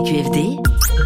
CQFD.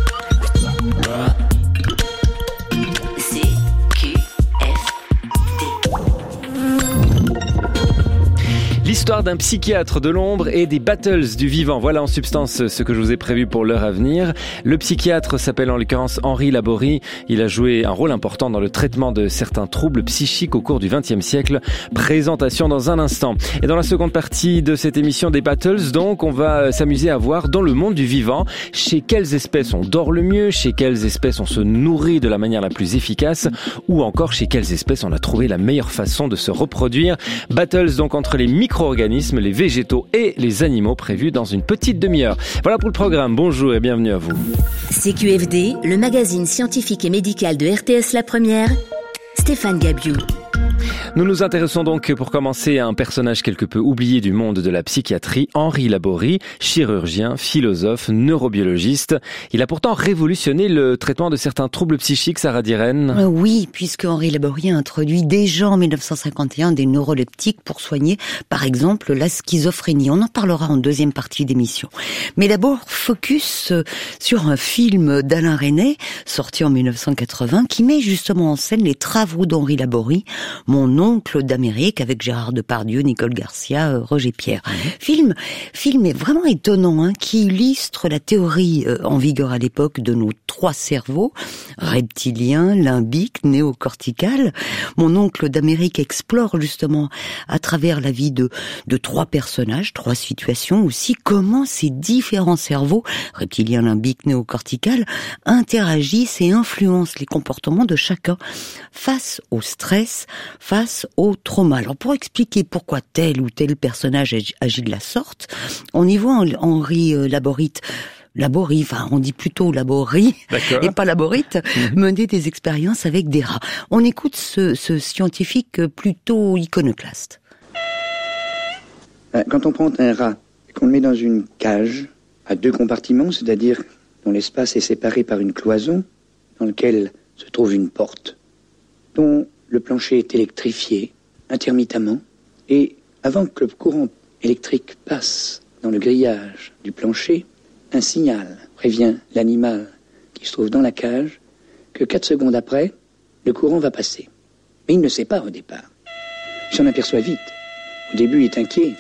L'histoire d'un psychiatre de l'ombre et des battles du vivant. Voilà en substance ce que je vous ai prévu pour l'heure à venir. Le psychiatre s'appelle en l'occurrence Henri Laborie. Il a joué un rôle important dans le traitement de certains troubles psychiques au cours du XXe siècle. Présentation dans un instant. Et dans la seconde partie de cette émission des battles, donc, on va s'amuser à voir dans le monde du vivant chez quelles espèces on dort le mieux, chez quelles espèces on se nourrit de la manière la plus efficace, ou encore chez quelles espèces on a trouvé la meilleure façon de se reproduire. Battles donc entre les micro-organismes, les végétaux et les animaux prévus dans une petite demi-heure. Voilà pour le programme. Bonjour et bienvenue à vous. CQFD, le magazine scientifique et médical de RTS La Première, Stéphane Gabiou. Nous nous intéressons donc pour commencer à un personnage quelque peu oublié du monde de la psychiatrie, Henri Laborie, chirurgien, philosophe, neurobiologiste. Il a pourtant révolutionné le traitement de certains troubles psychiques, Sarah Diren. Oui, puisque Henri Laborie a introduit déjà en 1951 des neuroleptiques pour soigner, par exemple, la schizophrénie. On en parlera en deuxième partie d'émission. Mais d'abord, focus sur un film d'Alain Resnais, sorti en 1980, qui met justement en scène les travaux d'Henri Laborie, Mon oncle d'Amérique, avec Gérard Depardieu, Nicole Garcia, Roger Pierre. Film est vraiment étonnant, qui illustre la théorie en vigueur à l'époque de nos trois cerveaux, reptilien, limbique, néocortical. Mon oncle d'Amérique explore justement à travers la vie de trois personnages, trois situations aussi, comment ces différents cerveaux, reptilien, limbique, néocortical, interagissent et influencent les comportements de chacun face au stress, face au trauma. Alors pour expliquer pourquoi tel ou tel personnage agit de la sorte, on y voit Henri Laborie, enfin on dit plutôt Laborie et pas Laborite, mener des expériences avec des rats. On écoute ce scientifique plutôt iconoclaste. Quand on prend un rat et qu'on le met dans une cage à deux compartiments, c'est-à-dire dont l'espace est séparé par une cloison dans lequel se trouve une porte, dont le plancher est électrifié intermittemment, et avant que le courant électrique passe dans le grillage du plancher, un signal prévient l'animal qui se trouve dans la cage que 4 secondes après, le courant va passer. Mais il ne sait pas au départ. Il s'en aperçoit vite. Au début, il est inquiet.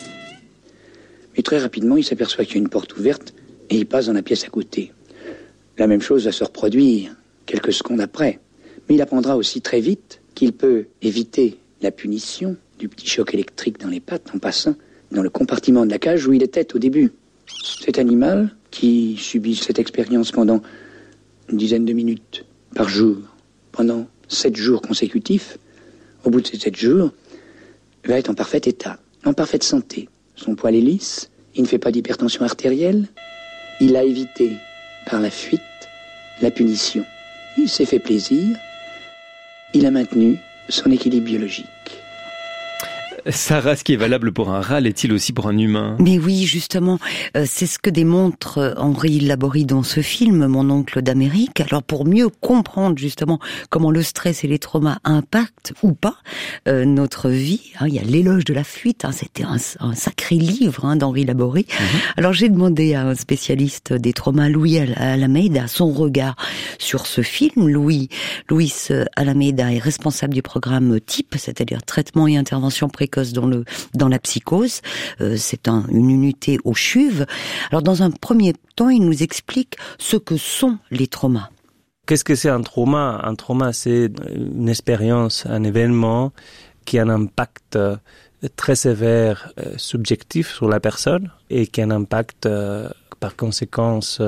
Mais très rapidement, il s'aperçoit qu'il y a une porte ouverte et il passe dans la pièce à côté. La même chose va se reproduire quelques secondes après. Mais il apprendra aussi très vite qu'il peut éviter la punition du petit choc électrique dans les pattes en passant dans le compartiment de la cage où il était au début. Cet animal, qui subit cette expérience pendant une dizaine de minutes par jour, pendant 7 jours consécutifs, au bout de ces 7 jours, va être en parfait état, en parfaite santé. Son poil est lisse, il ne fait pas d'hypertension artérielle, il a évité par la fuite la punition. Il s'est fait plaisir, il a maintenu son équilibre biologique. Sarah, ce qui est valable pour un rat, l'est-il aussi pour un humain ? Mais oui, justement, c'est ce que démontre Henri Laborie dans ce film, Mon oncle d'Amérique. Alors pour mieux comprendre justement comment le stress et les traumas impactent ou pas notre vie, il y a l'éloge de la fuite, c'était un sacré livre d'Henri Laborie. Alors j'ai demandé à un spécialiste des traumas, Louis Alameda, son regard sur ce film. Louis Alameda est responsable du programme TIP, c'est-à-dire traitement et intervention précoce dans la psychose. C'est une unité au CHUV. Alors dans un premier temps, il nous explique ce que sont les traumas. Qu'est-ce que c'est un trauma ? Un trauma, c'est une expérience, un événement qui a un impact très sévère, subjectif sur la personne et qui a un impact par conséquence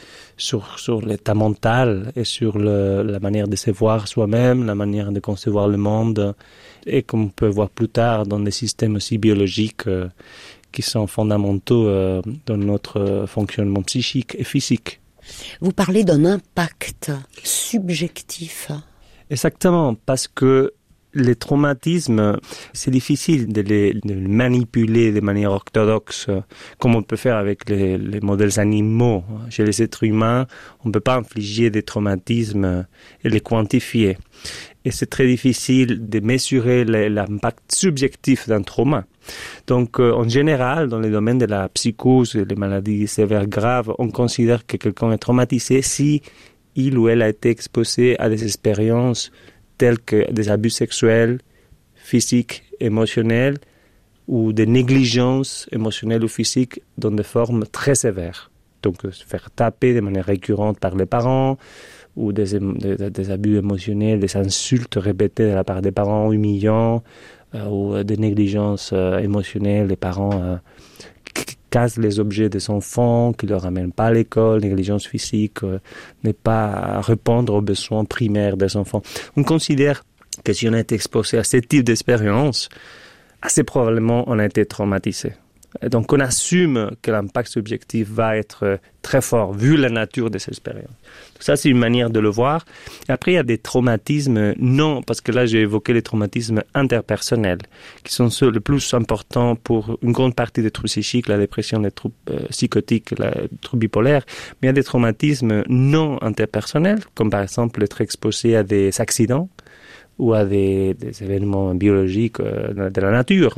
sur l'état mental et sur la manière de se voir soi-même, la manière de concevoir le monde, et comme on peut voir plus tard dans des systèmes aussi biologiques qui sont fondamentaux dans notre fonctionnement psychique et physique. Vous parlez d'un impact subjectif. Exactement, parce que les traumatismes, c'est difficile de les manipuler de manière orthodoxe, comme on peut faire avec les modèles animaux. Chez les êtres humains, on ne peut pas infliger des traumatismes et les quantifier. Et c'est très difficile de mesurer l'impact subjectif d'un trauma. Donc, en général, dans les domaines de la psychose et les maladies sévères graves, on considère que quelqu'un est traumatisé si il ou elle a été exposé à des expériences telles que des abus sexuels, physiques, émotionnels, ou des négligences émotionnelles ou physiques dans des formes très sévères. Donc, se faire taper de manière récurrente par les parents, ou des abus émotionnels, des insultes répétées de la part des parents humiliants, ou des négligences émotionnelles, les parents cassent les objets des enfants, qui ne leur ramènent pas à l'école, négligence physique, ne pas répondre aux besoins primaires des enfants. On considère que si on a été exposé à ce type d'expérience, assez probablement on a été traumatisé. Et donc on assume que l'impact subjectif va être très fort, vu la nature de cette expérience. Donc ça, c'est une manière de le voir. Et après, il y a des traumatismes non, parce que là, j'ai évoqué les traumatismes interpersonnels, qui sont ceux les plus importants pour une grande partie des troubles psychiques, la dépression, les troubles psychotiques, les troubles bipolaires. Mais il y a des traumatismes non interpersonnels, comme par exemple être exposé à des accidents, ou à des événements biologiques de la nature.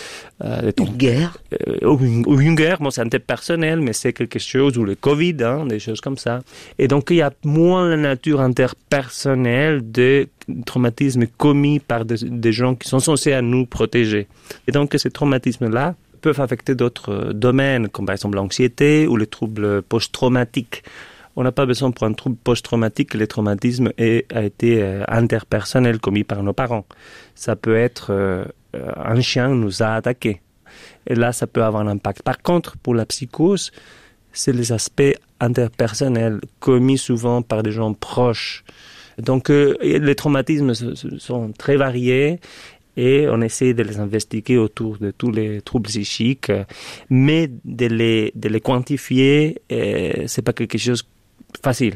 Une guerre. Ou une guerre, bon, c'est interpersonnel, mais c'est quelque chose, ou le Covid, des choses comme ça. Et donc, il y a moins la nature interpersonnelle de traumatismes commis par des gens qui sont censés à nous protéger. Et donc, ces traumatismes-là peuvent affecter d'autres domaines, comme par exemple l'anxiété ou les troubles post-traumatiques. On n'a pas besoin pour un trouble post-traumatique que le traumatisme a été interpersonnel, commis par nos parents. Ça peut être un chien nous a attaqué. Et là, ça peut avoir un impact. Par contre, pour la psychose, c'est les aspects interpersonnels commis souvent par des gens proches. Donc, les traumatismes sont très variés et on essaie de les investiguer autour de tous les troubles psychiques, mais de les quantifier, c'est pas quelque chose facile.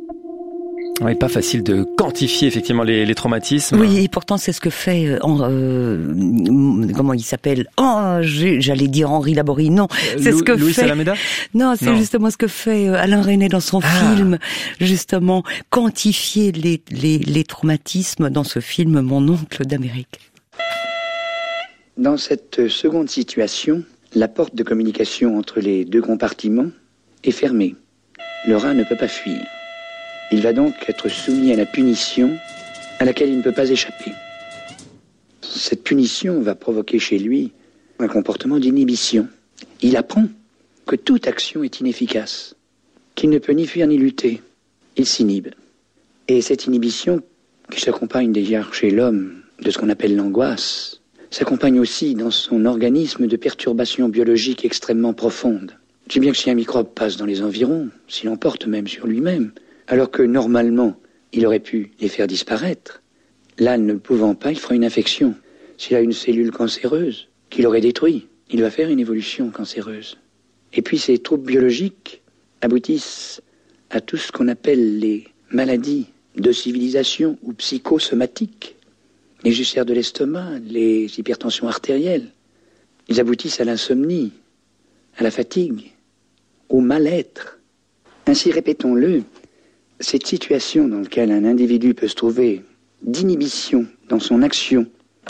Oui, pas facile de quantifier effectivement les traumatismes. Oui, et pourtant c'est ce que fait comment il s'appelle j'allais dire Henri Laborie. Non, c'est ce que Louis fait Salameda. Non, c'est justement ce que fait Alain Resnais dans son film, justement quantifier les traumatismes dans ce film Mon oncle d'Amérique. Dans cette seconde situation, la porte de communication entre les deux compartiments est fermée. Le rat ne peut pas fuir. Il va donc être soumis à la punition à laquelle il ne peut pas échapper. Cette punition va provoquer chez lui un comportement d'inhibition. Il apprend que toute action est inefficace, qu'il ne peut ni fuir ni lutter. Il s'inhibe. Et cette inhibition, qui s'accompagne d'ailleurs chez l'homme de ce qu'on appelle l'angoisse, s'accompagne aussi dans son organisme de perturbations biologiques extrêmement profondes. Je sais bien que si un microbe passe dans les environs, s'il en porte même sur lui-même, alors que normalement, il aurait pu les faire disparaître, là, ne le pouvant pas, il fera une infection. S'il a une cellule cancéreuse qu'il aurait détruite, il va faire une évolution cancéreuse. Et puis ces troubles biologiques aboutissent à tout ce qu'on appelle les maladies de civilisation ou psychosomatiques, les ulcères de l'estomac, les hypertensions artérielles. Ils aboutissent à l'insomnie, à la fatigue, au mal-être. Ainsi, répétons-le, cette situation dans laquelle un individu peut se trouver d'inhibition dans son action,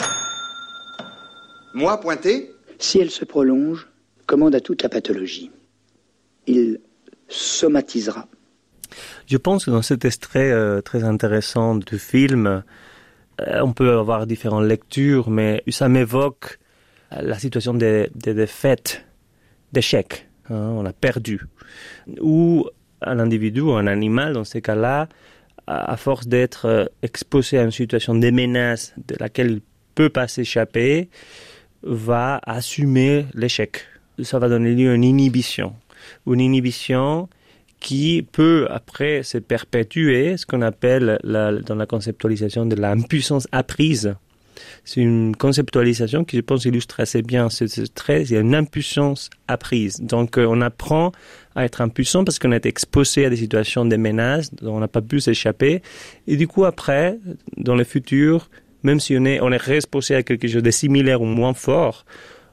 moi pointé, si elle se prolonge, commande à toute la pathologie. Il somatisera. Je pense que dans cet extrait très intéressant du film, on peut avoir différentes lectures, mais ça m'évoque la situation des défaites, d'échecs. On a perdu. Ou un individu ou un animal, dans ces cas-là, à force d'être exposé à une situation de menace de laquelle il ne peut pas s'échapper, va assumer l'échec. Ça va donner lieu à une inhibition. Une inhibition qui peut après se perpétuer, ce qu'on appelle dans la conceptualisation de l'impuissance apprise. C'est une conceptualisation qui, je pense, illustre assez bien ce trait. Il y a une impuissance apprise. Donc, on apprend à être impuissant parce qu'on a été exposé à des situations de menaces dont on n'a pas pu s'échapper. Et du coup, après, dans le futur, même si on est exposé à quelque chose de similaire ou moins fort,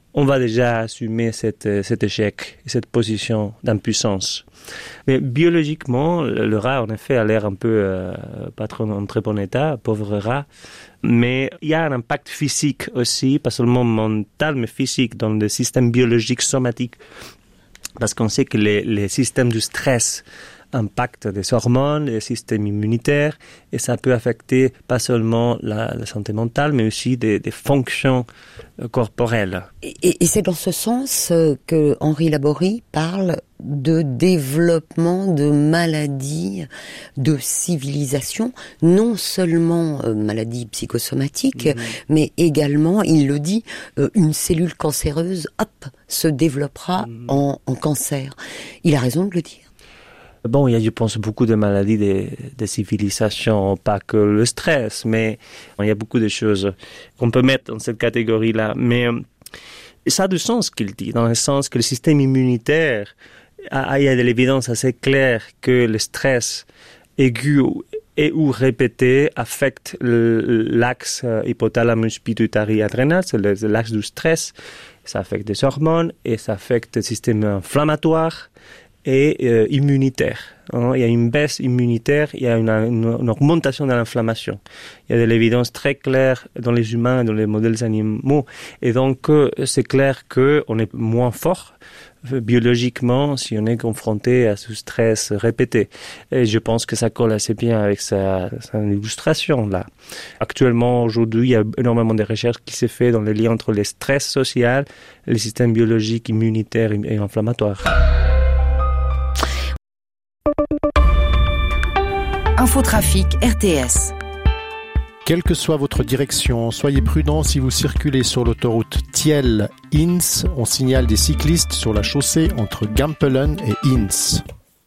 on va déjà assumer cet échec, cette position d'impuissance. Mais biologiquement, le rat, en effet, a l'air un peu pas trop en très bon état, pauvre rat. Mais il y a un impact physique aussi, pas seulement mental, mais physique, dans le système biologique somatique. Parce qu'on sait que les systèmes du stress impactent des hormones, les systèmes immunitaires, et ça peut affecter pas seulement la santé mentale, mais aussi des fonctions corporelles. Et c'est dans ce sens que Henri Laborie parle de développement de maladies de civilisation, non seulement maladies psychosomatiques, mais également, il le dit, une cellule cancéreuse, se développera en cancer. Il a raison de le dire. Bon, il y a, je pense, beaucoup de maladies des civilisations, pas que le stress, mais il y a beaucoup de choses qu'on peut mettre dans cette catégorie-là. Mais ça a du sens ce qu'il dit, dans le sens que le système immunitaire, il y a de l'évidence assez claire que le stress aigu et ou répété affecte l'axe hypothalamus-pituitary-adrénal, c'est l'axe du stress. Ça affecte des hormones et ça affecte le système inflammatoire et immunitaire. Il y a une baisse immunitaire, il y a une augmentation de l'inflammation. Il y a de l'évidence très claire dans les humains, dans les modèles animaux. Et donc, c'est clair qu'on est moins fort biologiquement si on est confronté à ce stress répété. Et je pense que ça colle assez bien avec sa illustration là. Actuellement, aujourd'hui, il y a énormément de recherches qui se font dans le lien entre le stress social, les systèmes biologiques, immunitaires et inflammatoires. Infotrafic RTS. Quelle que soit votre direction, soyez prudents si vous circulez sur l'autoroute Thiel-Ins. On signale des cyclistes sur la chaussée entre Gampelen et Ins.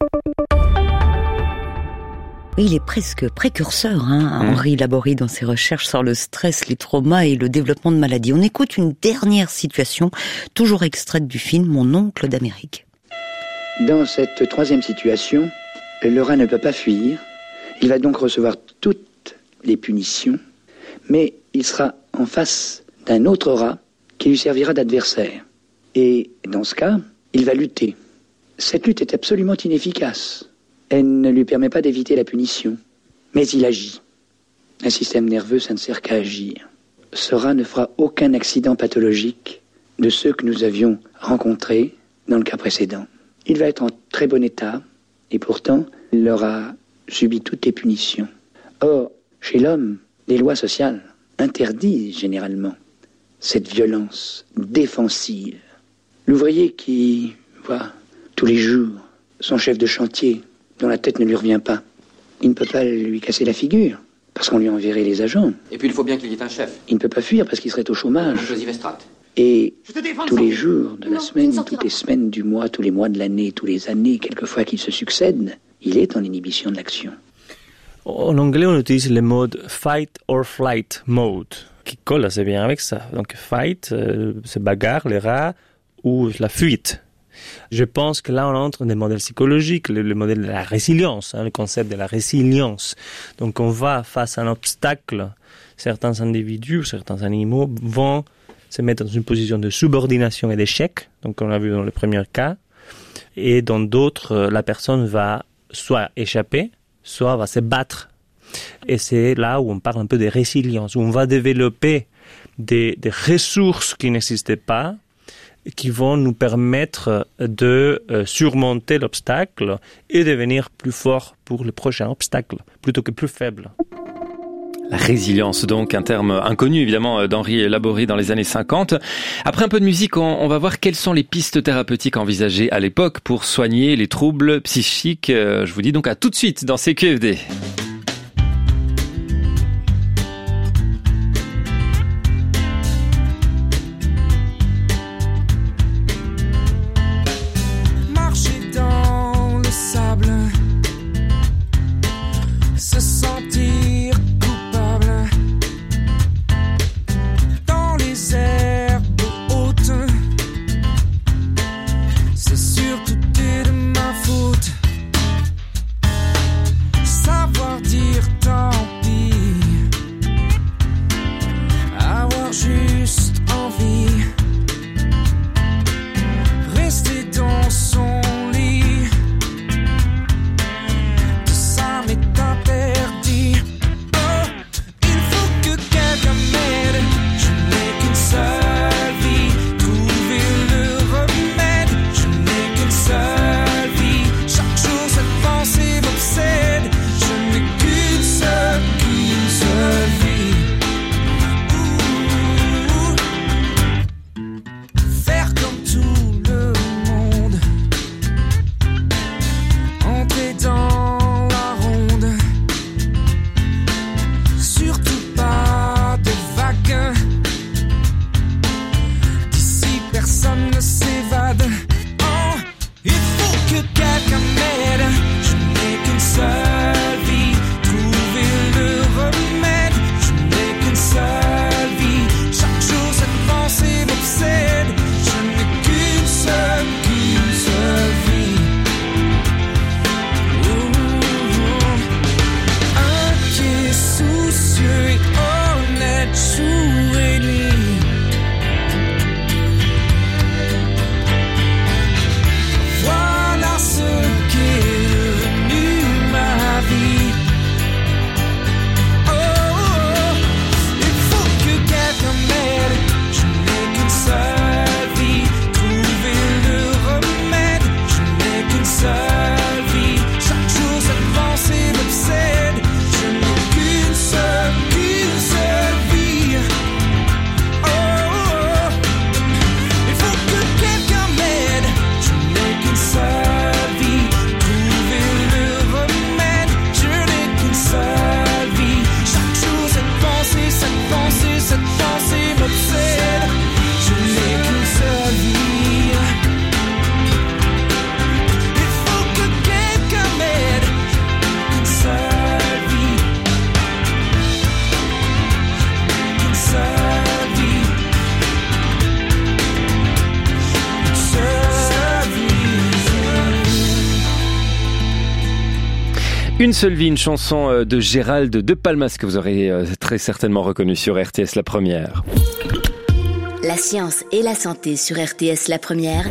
Oui, il est presque précurseur, Henri Laborie, dans ses recherches sur le stress, les traumas et le développement de maladies. On écoute une dernière situation, toujours extraite du film Mon oncle d'Amérique. Dans cette troisième situation, le rat ne peut pas fuir. Il va donc recevoir toutes les punitions, mais il sera en face d'un autre rat qui lui servira d'adversaire. Et dans ce cas, il va lutter. Cette lutte est absolument inefficace. Elle ne lui permet pas d'éviter la punition. Mais il agit. Un système nerveux, ça ne sert qu'à agir. Ce rat ne fera aucun accident pathologique de ceux que nous avions rencontrés dans le cas précédent. Il va être en très bon état, et pourtant, il aura subi toutes les punitions. Or, chez l'homme, les lois sociales interdisent généralement cette violence défensive. L'ouvrier qui voit tous les jours son chef de chantier dont la tête ne lui revient pas, il ne peut pas lui casser la figure parce qu'on lui enverrait les agents. Et puis il faut bien qu'il y ait un chef. Il ne peut pas fuir parce qu'il serait au chômage. Joseph Estrade. Et tous les jours de la semaine, toutes les semaines du mois, tous les mois de l'année, tous les années, quelquefois qu'ils se succèdent, il est en inhibition de l'action. En anglais, on utilise le mode fight or flight mode, qui colle assez bien avec ça. Donc fight, c'est bagarre, les rats, ou la fuite. Je pense que là, on entre dans des modèles psychologiques, le modèle de la résilience, le concept de la résilience. Donc, on va face à un obstacle. Certains individus, certains animaux vont se mettre dans une position de subordination et d'échec, donc on l'a vu dans le premier cas. Et dans d'autres, la personne va soit échapper, soit va se battre. Et c'est là où on parle un peu de résilience, où on va développer des ressources qui n'existaient pas, qui vont nous permettre de surmonter l'obstacle et devenir plus fort pour le prochain obstacle, plutôt que plus faible. La résilience, donc, un terme inconnu, évidemment, d'Henri Laborie dans les années 50. Après un peu de musique, on va voir quelles sont les pistes thérapeutiques envisagées à l'époque pour soigner les troubles psychiques. Je vous dis donc à tout de suite dans CQFD. Savoir Une seule vie, une chanson de Gérald de Palmas que vous aurez très certainement reconnue sur RTS La Première. La science et la santé sur RTS La Première.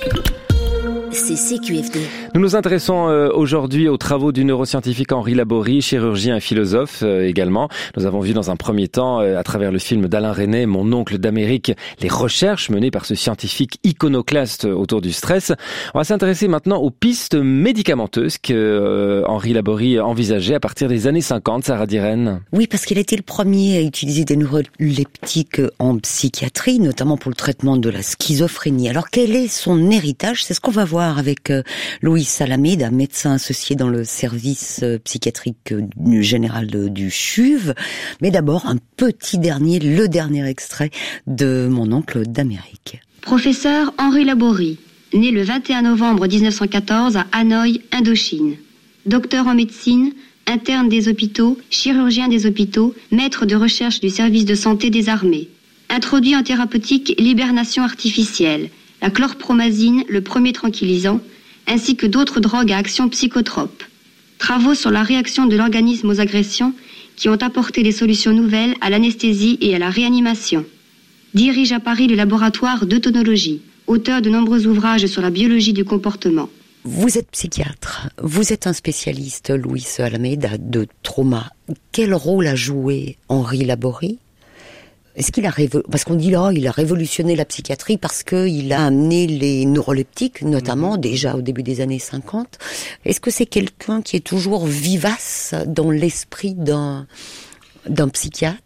C'est CQFD. Nous nous intéressons aujourd'hui aux travaux du neuroscientifique Henri Laborie, chirurgien et philosophe également. Nous avons vu dans un premier temps, à travers le film d'Alain Resnais, Mon oncle d'Amérique, les recherches menées par ce scientifique iconoclaste autour du stress. On va s'intéresser maintenant aux pistes médicamenteuses que Henri Laborie envisageait à partir des années 50, Sarah Diren. Oui, parce qu'il a été le premier à utiliser des neuroleptiques en psychiatrie, notamment pour le traitement de la schizophrénie. Alors quel est son héritage ? C'est ce qu'on va voir avec Luis Alameda, médecin associé dans le service psychiatrique général du CHUV. Mais d'abord, le dernier extrait de Mon oncle d'Amérique. Professeur Henri Laborie, né le 21 novembre 1914 à Hanoï, Indochine. Docteur en médecine, interne des hôpitaux, chirurgien des hôpitaux, maître de recherche du service de santé des armées. Introduit en thérapeutique l'hibernation artificielle, la chlorpromazine, le premier tranquillisant, ainsi que d'autres drogues à action psychotrope. Travaux sur la réaction de l'organisme aux agressions qui ont apporté des solutions nouvelles à l'anesthésie et à la réanimation. Dirige à Paris le laboratoire d'eutonologie, auteur de nombreux ouvrages sur la biologie du comportement. Vous êtes psychiatre, vous êtes un spécialiste, Luis Alameda, de trauma. Quel rôle a joué Henri Laborie ? Est-ce qu'il a parce qu'on dit il a révolutionné la psychiatrie parce qu'il a amené les neuroleptiques, notamment déjà au début des années 50. Est-ce que c'est quelqu'un qui est toujours vivace dans l'esprit d'un psychiatre ?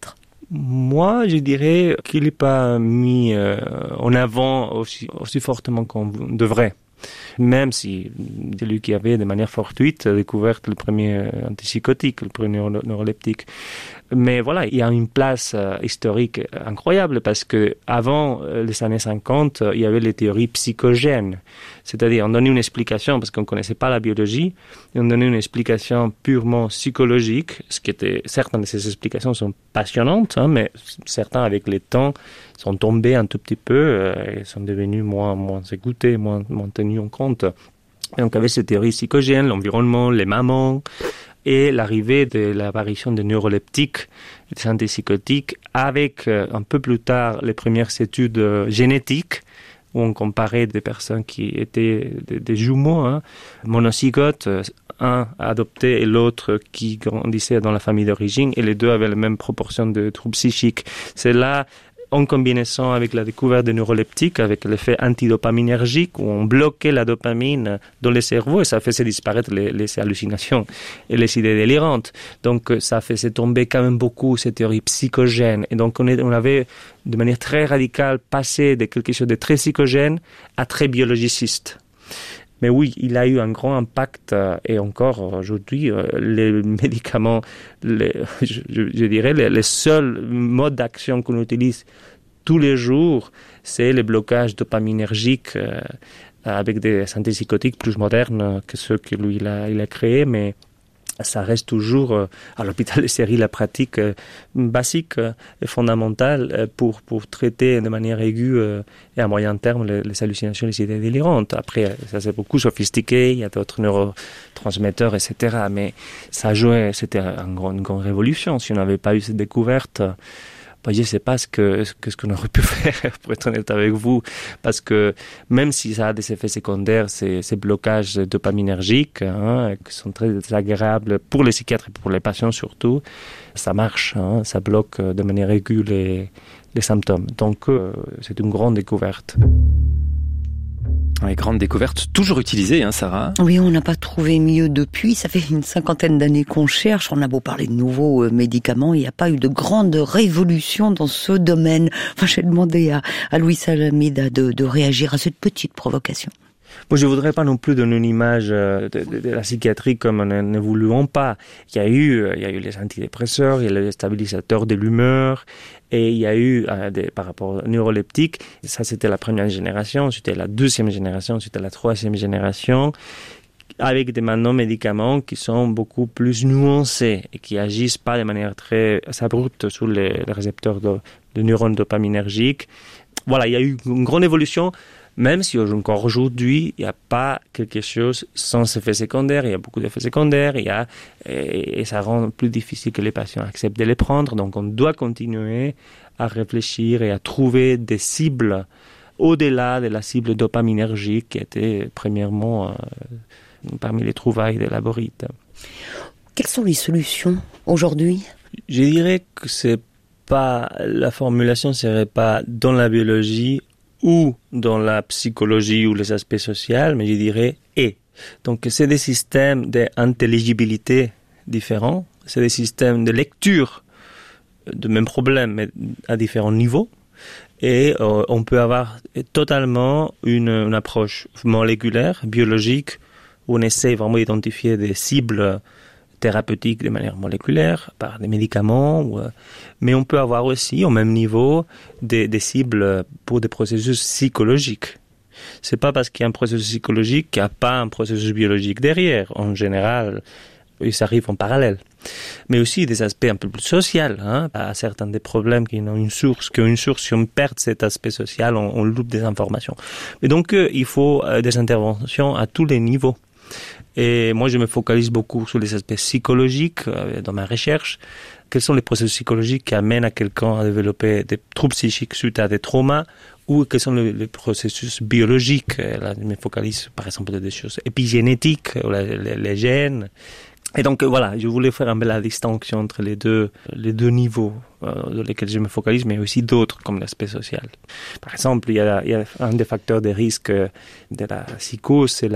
Moi, je dirais qu'il n'est pas mis en avant aussi fortement qu'on devrait. Même si c'est lui qui avait de manière fortuite découvert le premier antipsychotique, le premier neuroleptique. Mais voilà, il y a une place historique incroyable parce que avant les années 50, il y avait les théories psychogènes. C'est-à-dire, on donnait une explication, parce qu'on ne connaissait pas la biologie, et on donnait une explication purement psychologique, ce qui était, certaines de ces explications sont passionnantes, mais certains, avec le temps, sont tombés un tout petit peu, et sont devenus moins écoutés, moins tenus en compte. Et donc, avec ces théories psychogènes, l'environnement, les mamans, et l'arrivée de l'apparition des neuroleptiques, des antipsychotiques, avec un peu plus tard les premières études génétiques, où on comparait des personnes qui étaient des jumeaux, monozygotes, un adopté et l'autre qui grandissait dans la famille d'origine, et les deux avaient la même proportion de troubles psychiques. C'est là, en combinaison avec la découverte des neuroleptiques, avec l'effet antidopaminergique, où on bloquait la dopamine dans le cerveau et ça faisait disparaître les hallucinations et les idées délirantes. Donc ça faisait tomber quand même beaucoup ces théories psychogènes. Et donc on avait de manière très radicale passé de quelque chose de très psychogène à très biologiciste. Mais oui, il a eu un grand impact et encore aujourd'hui, les médicaments, je dirais, les seuls modes d'action qu'on utilise tous les jours, c'est le blocage dopaminergique avec des antipsychotiques plus modernes que ceux que lui il a créés, mais ça reste toujours à l'hôpital de série la pratique basique et fondamentale pour traiter de manière aiguë et à moyen terme les hallucinations, les idées délirantes. Après, ça c'est beaucoup sophistiqué, il y a d'autres neurotransmetteurs, etc. Mais ça jouait, c'était une grande révolution. Si on n'avait pas eu cette découverte, je ne sais pas ce qu'on aurait pu faire, pour être honnête avec vous, parce que même si ça a des effets secondaires, ces blocages dopaminergiques, qui sont très désagréables pour les psychiatres et pour les patients surtout, ça marche, ça bloque de manière aiguë les symptômes. Donc, c'est une grande découverte. Oui, grande découverte, toujours utilisée, Sarah. Oui, on n'a pas trouvé mieux depuis. Ça fait une 50aine d'années qu'on cherche. On a beau parler de nouveaux médicaments, il n'y a pas eu de grande révolution dans ce domaine. Enfin, j'ai demandé à Luis Alameda de réagir à cette petite provocation. Moi, je ne voudrais pas non plus donner une image de la psychiatrie comme nous ne voulions pas. Il y a eu les antidépresseurs, il y a les stabilisateurs de l'humeur, et il y a eu, par rapport aux neuroleptiques, ça c'était la première génération, c'était la deuxième génération, c'était la troisième génération, avec des maintenant médicaments qui sont beaucoup plus nuancés et qui agissent pas de manière très abrupte sur les récepteurs de neurones dopaminergiques. Voilà, il y a eu une grande évolution. Même si encore aujourd'hui, il n'y a pas quelque chose sans effet secondaire, il y a beaucoup d'effets secondaires, et ça rend plus difficile que les patients acceptent de les prendre. Donc on doit continuer à réfléchir et à trouver des cibles au-delà de la cible dopaminergique qui était premièrement parmi les trouvailles de Laborite. Quelles sont les solutions aujourd'hui ? Je dirais que la formulation serait pas dans la biologie ou dans la psychologie ou les aspects sociaux, mais je dirais et. Donc c'est des systèmes d'intelligibilité différents, c'est des systèmes de lecture de mêmes problèmes mais à différents niveaux. Et on peut avoir totalement une approche moléculaire, biologique, où on essaie vraiment d'identifier des cibles thérapeutiques de manière moléculaire, par des médicaments, mais on peut avoir aussi, au même niveau, des cibles pour des processus psychologiques. C'est pas parce qu'il y a un processus psychologique qu'il n'y a pas un processus biologique derrière. En général, ils arrivent en parallèle. Mais aussi des aspects un peu plus sociaux, à certains des problèmes qui ont une source, si on perd cet aspect social, on loupe des informations. Et donc, il faut des interventions à tous les niveaux. Et moi, je me focalise beaucoup sur les aspects psychologiques dans ma recherche. Quels sont les processus psychologiques qui amènent à quelqu'un à développer des troubles psychiques suite à des traumas, ou quels sont les processus biologiques. Là, je me focalise, par exemple, sur des choses épigénétiques, les gènes. Et donc, voilà, je voulais faire un peu la distinction entre les deux niveaux dans lesquels je me focalise, mais aussi d'autres, comme l'aspect social. Par exemple, il y a un des facteurs de risque de la psychose, c'est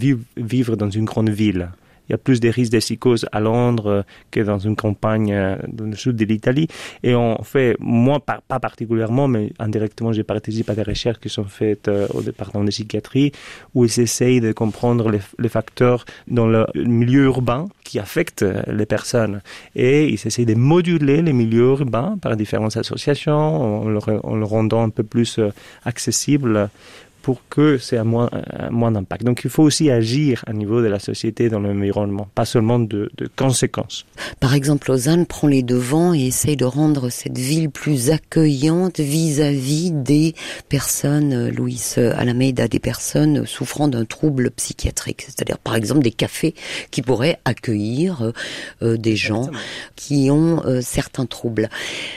vivre dans une grande ville. Il y a plus de risques de psychose à Londres que dans une campagne dans le sud de l'Italie. Et on fait, moi, pas particulièrement, mais indirectement, j'ai participé à des recherches qui sont faites au département de psychiatrie, où ils essayent de comprendre les facteurs dans le milieu urbain qui affectent les personnes. Et ils essayent de moduler les milieux urbains par différentes associations, en le rendant un peu plus accessible, pour que c'est moins d'impact. Donc il faut aussi agir à niveau de la société dans l'environnement, pas seulement de conséquences. Par exemple, Lausanne prend les devants et essaye de rendre cette ville plus accueillante vis-à-vis des personnes, Luis Almeida, des personnes souffrant d'un trouble psychiatrique. C'est-à-dire, par exemple, des cafés qui pourraient accueillir des gens qui ont certains troubles.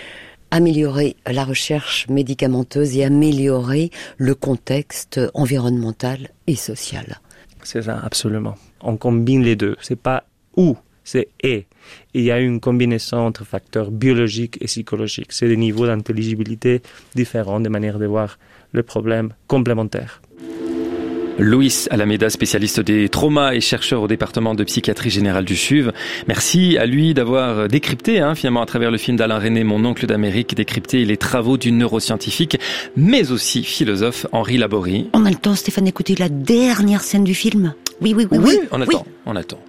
Améliorer la recherche médicamenteuse et améliorer le contexte environnemental et social. C'est ça, absolument. On combine les deux. C'est pas ou, c'est et. Il y a une combinaison entre facteurs biologiques et psychologiques. C'est des niveaux d'intelligibilité différents, des manières de voir le problème complémentaires. Luis Almeida, spécialiste des traumas et chercheur au département de psychiatrie générale du CHUV. Merci à lui d'avoir décrypté, finalement, à travers le film d'Alain Resnais, Mon oncle d'Amérique, décrypté les travaux du neuroscientifique, mais aussi philosophe Henri Laborie. On a le temps, Stéphane, d'écouter la dernière scène du film ? Oui. On attend.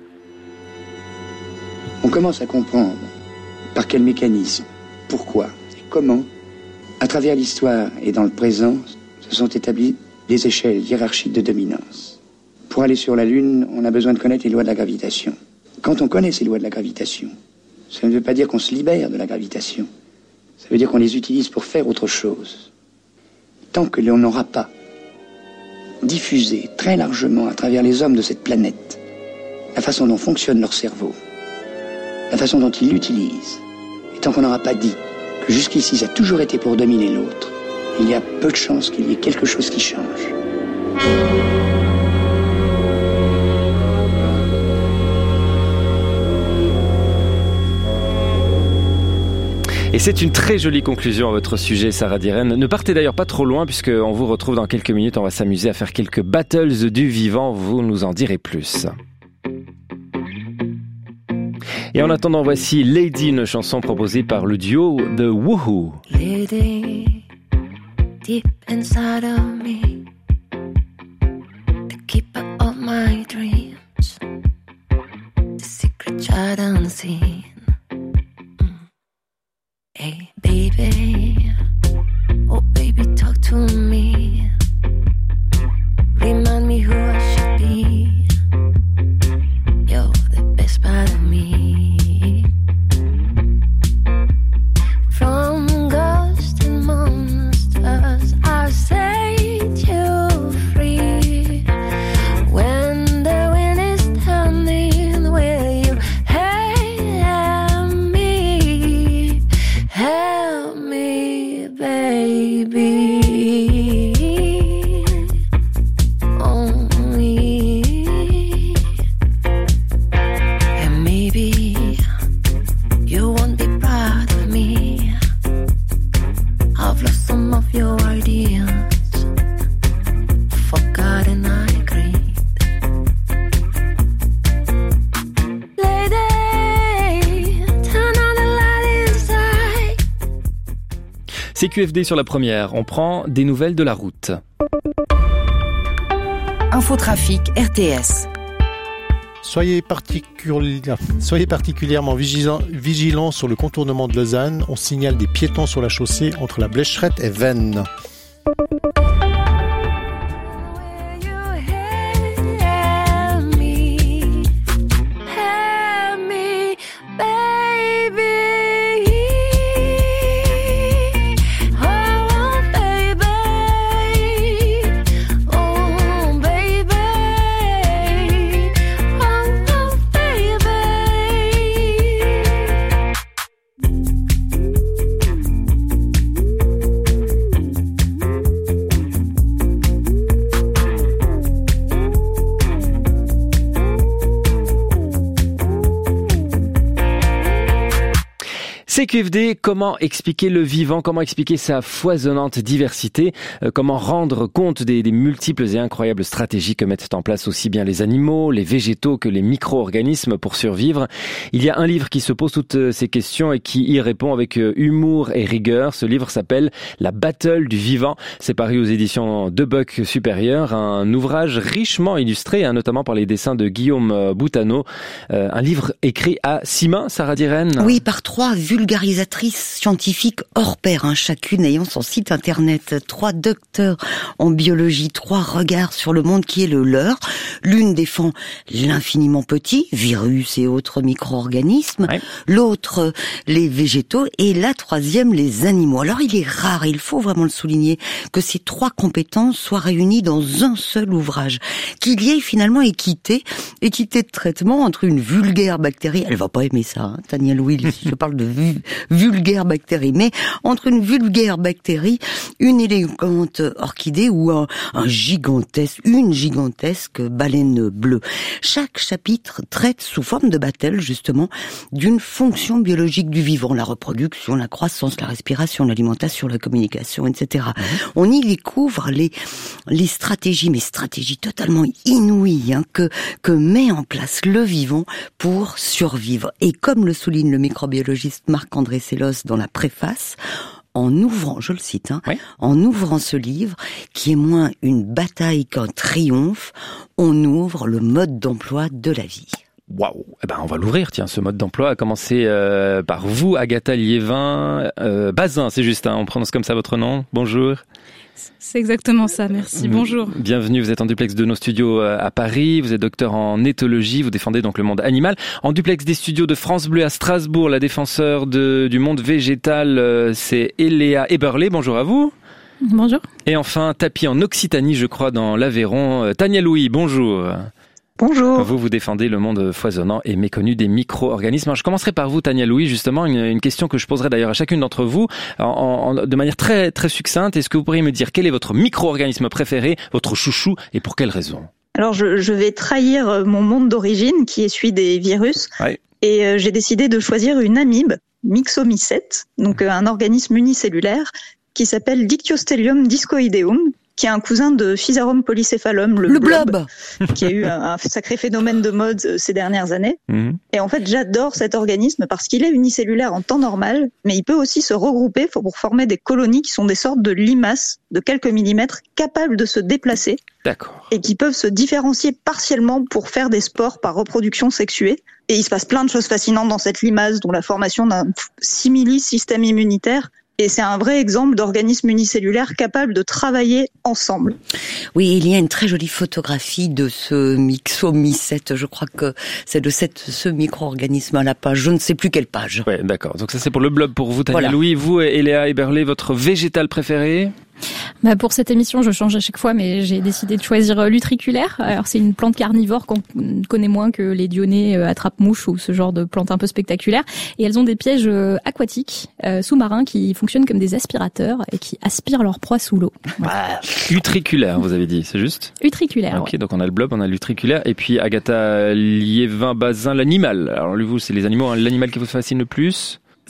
On commence à comprendre par quel mécanisme, pourquoi et comment, à travers l'histoire et dans le présent, se sont établis des échelles hiérarchiques de dominance. Pour aller sur la Lune, on a besoin de connaître les lois de la gravitation. Quand on connaît ces lois de la gravitation, ça ne veut pas dire qu'on se libère de la gravitation. Ça veut dire qu'on les utilise pour faire autre chose. Tant que l'on n'aura pas diffusé très largement à travers les hommes de cette planète la façon dont fonctionne leur cerveau, la façon dont ils l'utilisent, et tant qu'on n'aura pas dit que jusqu'ici ça a toujours été pour dominer l'autre, il y a peu de chances qu'il y ait quelque chose qui change. Et c'est une très jolie conclusion à votre sujet, Sarah Diren. Ne partez d'ailleurs pas trop loin, puisqu'on vous retrouve dans quelques minutes. On va s'amuser à faire quelques battles du vivant. Vous nous en direz plus. Et en attendant, voici Lady, une chanson proposée par le duo The Woohoo. Lady, deep inside of me, the keeper of my dreams, the secret child unseen. Hey baby, oh baby, talk to me, remind me who I should be. You're the best part of me. From ghosts and monsters, I'll save you. CQFD sur la première, on prend des nouvelles de la route. Infotrafic RTS. Soyez particulièrement vigilants sur le contournement de Lausanne. On signale des piétons sur la chaussée entre la Blécherette et Vennes. CQFD, comment expliquer le vivant, comment expliquer sa foisonnante diversité, comment rendre compte des multiples et incroyables stratégies que mettent en place aussi bien les animaux, les végétaux que les micro-organismes pour survivre. Il y a un livre qui se pose toutes ces questions et qui y répond avec humour et rigueur. Ce livre s'appelle La Battle du vivant. C'est paru aux éditions De Buck Supérieur, un ouvrage richement illustré, notamment par les dessins de Guillaume Boutano. Un livre écrit à 6 mains, Sarah Diren. Oui, par 3 vulgarisatrices scientifiques hors pair, chacune ayant son site internet. 3 docteurs en biologie, 3 regards sur le monde qui est le leur. L'une défend l'infiniment petit, virus et autres micro-organismes. Ouais. L'autre, les végétaux. Et la 3e, les animaux. Alors il est rare, il faut vraiment le souligner, que ces 3 compétences soient réunies dans un seul ouvrage. Qu'il y ait finalement équité de traitement entre une vulgaire bactérie, elle va pas aimer ça, Tania Louis, je parle de vulgaire bactérie, mais entre une vulgaire bactérie, une élégante orchidée ou une gigantesque baleine bleue. Chaque chapitre traite sous forme de battle, justement, d'une fonction biologique du vivant, la reproduction, la croissance, la respiration, l'alimentation, la communication, etc. On y découvre les stratégies, mais stratégies totalement inouïes, que met en place le vivant pour survivre. Et comme le souligne le microbiologiste Marc-André Sellos dans la préface, en ouvrant, je le cite, en ouvrant ce livre, qui est moins une bataille qu'un triomphe, on ouvre le mode d'emploi de la vie. Waouh, on va l'ouvrir, ce mode d'emploi, à commencer par vous, Agatha Liévin, Bazin, c'est juste, on prononce comme ça votre nom, bonjour. C'est exactement ça, merci, bonjour. Bienvenue, vous êtes en duplex de nos studios à Paris, vous êtes docteur en éthologie, vous défendez donc le monde animal. En duplex des studios de France Bleu à Strasbourg, la défenseur du monde végétal, c'est Eléa Eberle, bonjour à vous. Bonjour. Et enfin, tapis en Occitanie, je crois, dans l'Aveyron, Tania Louis, bonjour. Bonjour. Vous défendez le monde foisonnant et méconnu des micro-organismes. Alors, je commencerai par vous, Tania Louis, justement, une question que je poserai d'ailleurs à chacune d'entre vous, de manière très, très succincte. Est-ce que vous pourriez me dire quel est votre micro-organisme préféré, votre chouchou, et pour quelle raison ? Alors, je vais trahir mon monde d'origine, qui est celui des virus, et j'ai décidé de choisir une amibe, Myxomycète, donc un organisme unicellulaire, qui s'appelle Dictyostelium discoideum, qui est un cousin de Physarum polycéphalum, le blob, qui a eu un sacré phénomène de mode ces dernières années. Et en fait, j'adore cet organisme parce qu'il est unicellulaire en temps normal, mais il peut aussi se regrouper pour former des colonies qui sont des sortes de limaces de quelques millimètres capables de se déplacer. D'accord. Et qui peuvent se différencier partiellement pour faire des spores par reproduction sexuée. Et il se passe plein de choses fascinantes dans cette limace, dont la formation d'un simili-système immunitaire. Et c'est un vrai exemple d'organisme unicellulaire capable de travailler ensemble. Oui, il y a une très jolie photographie de ce Myxomycète. Je crois que c'est de ce micro-organisme à la page. Je ne sais plus quelle page. Ouais, d'accord. Donc ça, c'est pour le blog pour vous, Tania Louis. Vous, Eléa Eberle, votre végétal préféré ? Pour cette émission, je change à chaque fois, mais j'ai décidé de choisir l'utriculaire. Alors, c'est une plante carnivore qu'on connaît moins que les dionnées attrape-mouches ou ce genre de plantes un peu spectaculaires. Et elles ont des pièges aquatiques, sous-marins, qui fonctionnent comme des aspirateurs et qui aspirent leur proie sous l'eau. Voilà. Utriculaire, vous avez dit, c'est juste ? Utriculaire, Ok, donc on a le blob, on a l'utriculaire. Et puis Agatha Liévin, Bazin, l'animal. Alors, vous, c'est les animaux, l'animal qui vous fascine le plus ?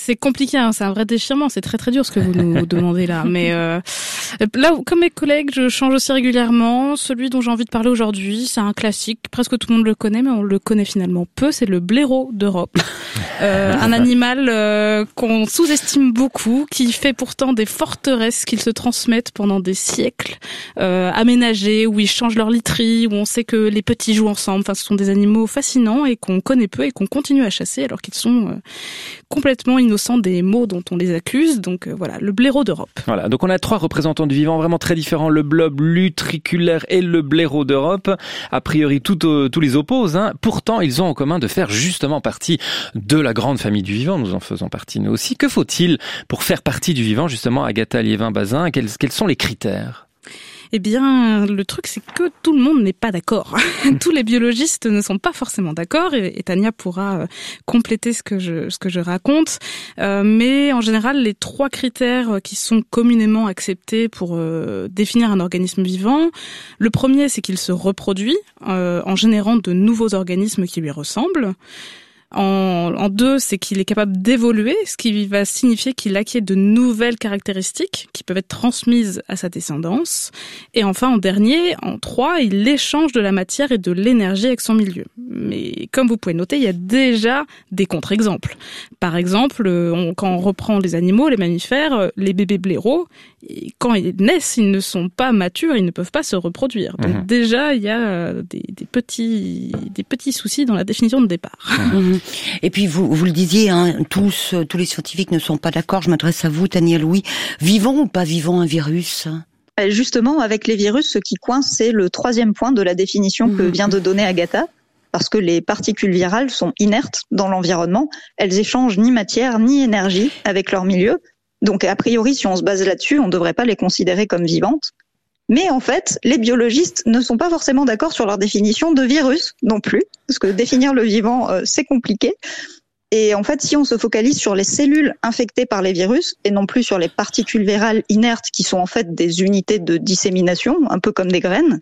c'est compliqué, hein, c'est un vrai déchirement, c'est très très dur ce que vous nous demandez là. Mais là, comme mes collègues, je change aussi régulièrement. Celui dont j'ai envie de parler aujourd'hui, c'est un classique, presque tout le monde le connaît, mais on le connaît finalement peu, c'est le blaireau d'Europe. Un animal qu'on sous-estime beaucoup, qui fait pourtant des forteresses qu'ils se transmettent pendant des siècles, aménagées, où ils changent leur literie, où on sait que les petits jouent ensemble. Enfin, ce sont des animaux fascinants et qu'on connaît peu et qu'on continue à chasser alors qu'ils sont complètement innocents des maux dont on les accuse. Donc voilà, le blaireau d'Europe. Voilà, donc on a 3 représentants du vivant vraiment très différents, le blob lutriculaire et le blaireau d'Europe. A priori, tous les opposent, hein. Pourtant, ils ont en commun de faire justement partie de la grande famille du vivant. Nous en faisons partie nous aussi. Que faut-il pour faire partie du vivant, justement, Agatha Liévin-Bazin? Quels sont les critères? Eh bien, le truc, c'est que tout le monde n'est pas d'accord. Tous les biologistes ne sont pas forcément d'accord, et Tania pourra compléter ce que je raconte. Mais en général, les 3 critères qui sont communément acceptés pour définir un organisme vivant, le premier, c'est qu'il se reproduit en générant de nouveaux organismes qui lui ressemblent. En 2, c'est qu'il est capable d'évoluer, ce qui va signifier qu'il acquiert de nouvelles caractéristiques qui peuvent être transmises à sa descendance. Et enfin, en dernier, en 3, il échange de la matière et de l'énergie avec son milieu. Mais comme vous pouvez noter, il y a déjà des contre-exemples. Par exemple, quand on reprend les animaux, les mammifères, les bébés blaireaux, quand ils naissent, ils ne sont pas matures, ils ne peuvent pas se reproduire. Donc déjà, il y a des petits soucis dans la définition de départ. Et puis vous le disiez, hein, tous les scientifiques ne sont pas d'accord. Je m'adresse à vous, Tania Louis. Vivant ou pas vivant un virus? Justement, avec les virus, ce qui coince, c'est le 3e point de la définition que vient de donner Agatha. Parce que les particules virales sont inertes dans l'environnement. Elles échangent ni matière ni énergie avec leur milieu. Donc, a priori, si on se base là-dessus, on ne devrait pas les considérer comme vivantes. Mais en fait, les biologistes ne sont pas forcément d'accord sur leur définition de virus non plus, parce que définir le vivant, c'est compliqué. Et en fait, si on se focalise sur les cellules infectées par les virus, et non plus sur les particules virales inertes, qui sont en fait des unités de dissémination, un peu comme des graines,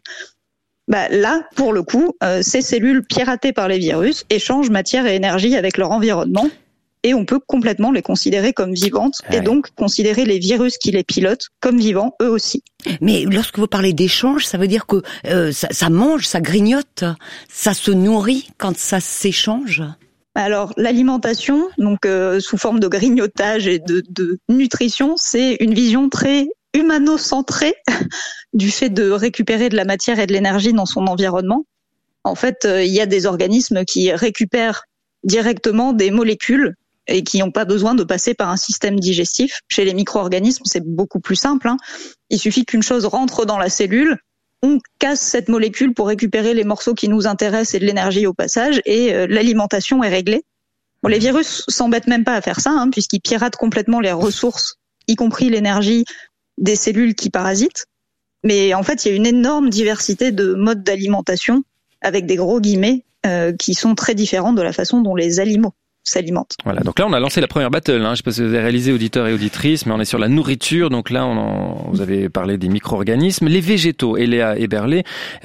là, pour le coup, ces cellules piratées par les virus échangent matière et énergie avec leur environnement. Et on peut complètement les considérer comme vivantes et donc considérer les virus qui les pilotent comme vivants eux aussi. Mais lorsque vous parlez d'échange, ça veut dire que ça mange, ça grignote, ça se nourrit quand ça s'échange? Alors l'alimentation, donc sous forme de grignotage et de nutrition, c'est une vision très humano-centrée du fait de récupérer de la matière et de l'énergie dans son environnement. En fait, il y a des organismes qui récupèrent directement des molécules et qui n'ont pas besoin de passer par un système digestif. Chez les micro-organismes, c'est beaucoup plus simple. Il suffit qu'une chose rentre dans la cellule, on casse cette molécule pour récupérer les morceaux qui nous intéressent et de l'énergie au passage, et l'alimentation est réglée. Bon, les virus s'embêtent même pas à faire ça, puisqu'ils piratent complètement les ressources, y compris l'énergie des cellules qui parasitent. Mais en fait, il y a une énorme diversité de modes d'alimentation, avec des gros guillemets, qui sont très différents de la façon dont les animaux s'alimentent. Voilà, donc là on a lancé la première battle, je sais pas si vous avez réalisé, auditeurs et auditrices, mais on est sur la nourriture, donc là vous avez parlé des micro-organismes, les végétaux, Eléa et Berlé,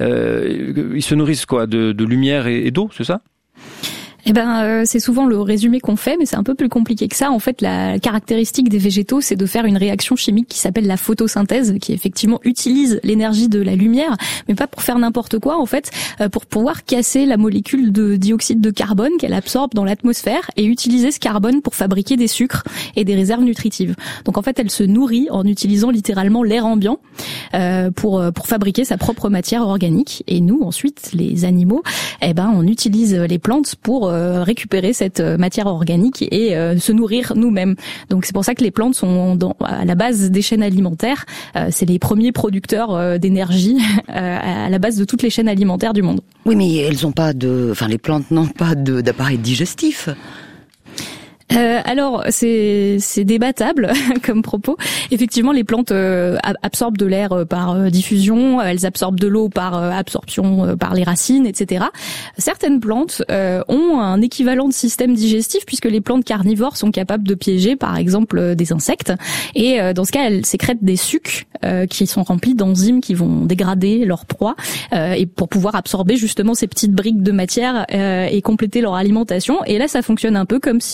ils se nourrissent quoi, de lumière et d'eau, c'est ça? Eh ben, c'est souvent le résumé qu'on fait, mais c'est un peu plus compliqué que ça. En fait, la caractéristique des végétaux, c'est de faire une réaction chimique qui s'appelle la photosynthèse, qui effectivement utilise l'énergie de la lumière, mais pas pour faire n'importe quoi, en fait, pour pouvoir casser la molécule de dioxyde de carbone qu'elle absorbe dans l'atmosphère et utiliser ce carbone pour fabriquer des sucres et des réserves nutritives. Donc en fait, elle se nourrit en utilisant littéralement l'air ambiant pour fabriquer sa propre matière organique. Et nous, ensuite, les animaux, on utilise les plantes pour récupérer cette matière organique et se nourrir nous-mêmes. Donc c'est pour ça que les plantes sont à la base des chaînes alimentaires. C'est les premiers producteurs d'énergie à la base de toutes les chaînes alimentaires du monde. Oui, mais elles ont pas les plantes n'ont pas d'appareil digestif. Alors c'est débattable comme propos. Effectivement, les plantes absorbent de l'air par diffusion, elles absorbent de l'eau par absorption par les racines, etc. Certaines plantes ont un équivalent de système digestif puisque les plantes carnivores sont capables de piéger, par exemple, des insectes. Et dans ce cas, elles sécrètent des sucs qui sont remplis d'enzymes qui vont dégrader leur proie et pour pouvoir absorber justement ces petites briques de matière et compléter leur alimentation. Et là, ça fonctionne un peu comme si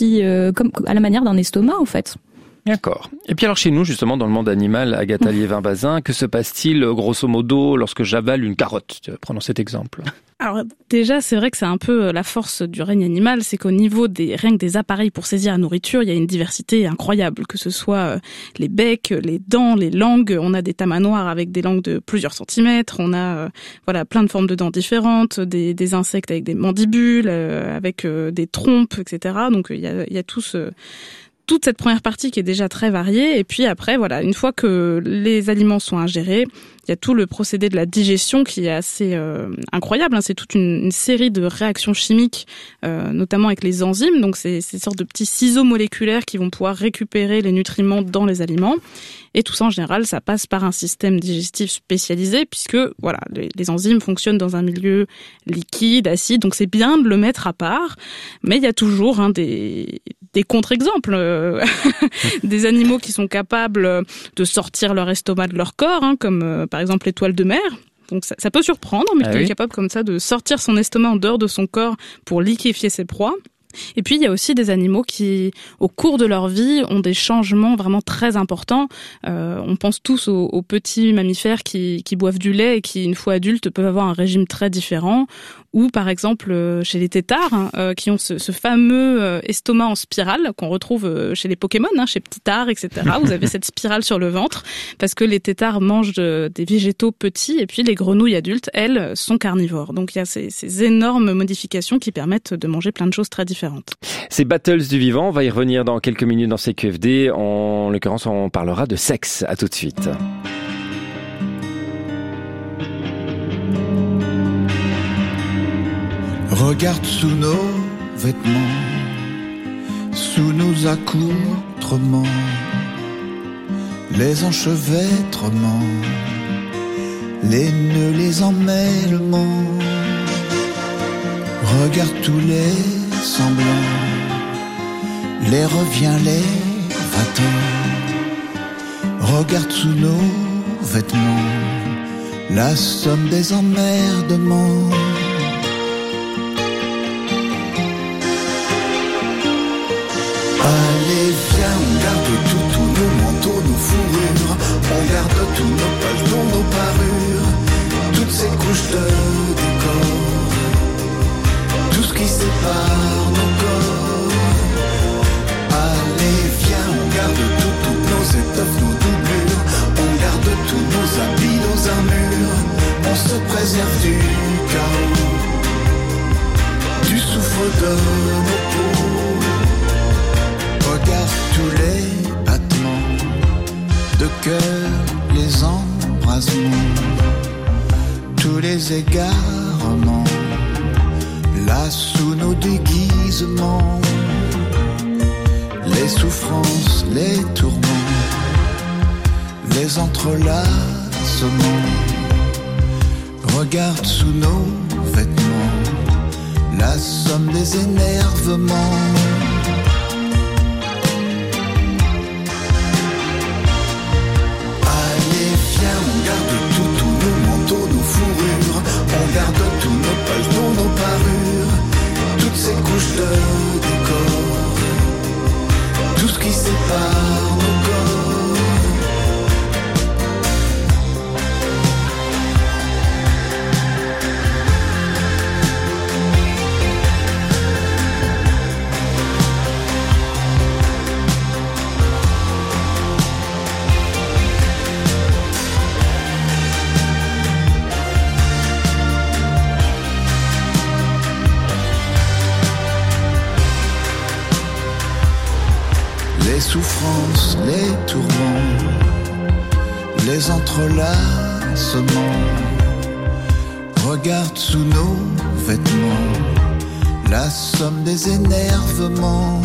comme à la manière d'un estomac en fait. D'accord. Et puis alors chez nous, justement, dans le monde animal, Agatha Liévin-Bazin, que se passe-t-il grosso modo lorsque j'avale une carotte ? Prenons cet exemple. Alors déjà, c'est vrai que c'est un peu la force du règne animal, c'est qu'au niveau rien que des appareils pour saisir la nourriture, il y a une diversité incroyable, que ce soit les becs, les dents, les langues. On a des tamanoirs avec des langues de plusieurs centimètres, on a plein de formes de dents différentes, des insectes avec des mandibules, avec des trompes, etc. Donc il y a toute cette première partie qui est déjà très variée. Et puis après, une fois que les aliments sont ingérés, il y a tout le procédé de la digestion qui est assez incroyable. C'est toute une série de réactions chimiques, notamment avec les enzymes. Donc c'est ces sortes de petits ciseaux moléculaires qui vont pouvoir récupérer les nutriments dans les aliments. Et tout ça, en général, ça passe par un système digestif spécialisé puisque les enzymes fonctionnent dans un milieu liquide, acide. Donc c'est bien de le mettre à part. Mais il y a toujours des contre-exemples. Des animaux qui sont capables de sortir leur estomac de leur corps, comme par exemple l'étoile de mer. Donc ça peut surprendre, mais il est capable comme ça de sortir son estomac en dehors de son corps pour liquéfier ses proies. Et puis il y a aussi des animaux qui, au cours de leur vie, ont des changements vraiment très importants. On pense tous aux petits mammifères qui boivent du lait et qui, une fois adultes, peuvent avoir un régime très différent. Ou par exemple chez les têtards, qui ont ce fameux estomac en spirale qu'on retrouve chez les Pokémon, chez Ptitard, etc. Vous avez cette spirale sur le ventre parce que les têtards mangent des végétaux petits et puis les grenouilles adultes, elles, sont carnivores. Donc il y a ces énormes modifications qui permettent de manger plein de choses très différentes. Ces battles du vivant, on va y revenir dans quelques minutes dans CQFD. En l'occurrence, on parlera de sexe. À tout de suite. Regarde sous nos vêtements, sous nos accoutrements, les enchevêtrements, les nœuds, les emmêlements. Regarde tous les semblants, les reviens, les va-t'en. Regarde sous nos vêtements, la somme des emmerdements. Allez, viens, on garde tout, tous nos manteaux, nos fourrures. On garde tous nos paletot, nos parures. Toutes ces couches de décor. Tout ce qui sépare nos corps. Allez, viens, on garde tout, toutes nos étoffes, nos doublures. On garde tous nos habits, nos armures. On se préserve du chaos, du souffle de nos peaux. Regarde tous les battements de cœur, les embrasements, tous les égarements, là sous nos déguisements, les souffrances, les tourments, les entrelacements. Regarde sous nos vêtements, la somme des énervements. On garde tous nos paletot, nos parures, toutes ces couches de décor, tout ce qui sépare nos corps. Les souffrances, les tourments, les entrelacements. Regarde sous nos vêtements, la somme des énervements.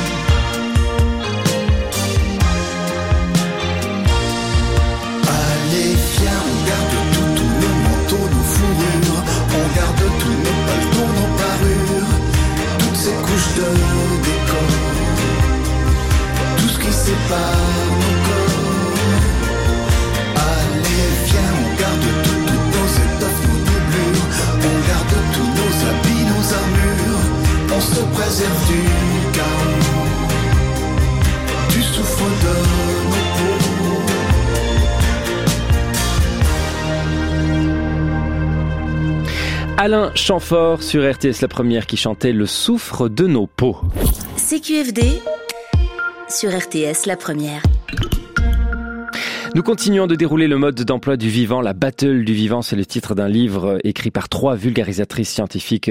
Allez, viens, on garde tout, tous nos manteaux, nos fourrures. On garde tous nos paletot, nos parures, toutes ces couches de décor. Tout ce qui sépare nos corps. Allez, viens, on garde toutes nos étoffes, nos doublures. On garde tous nos habits, nos armures. On se préserve du chaos, Alain Chamfort sur RTS La Première qui chantait Le soufre de nos peaux. CQFD sur RTS La Première. Nous continuons de dérouler le mode d'emploi du vivant, la battle du vivant, c'est le titre d'un livre écrit par 3 vulgarisatrices scientifiques,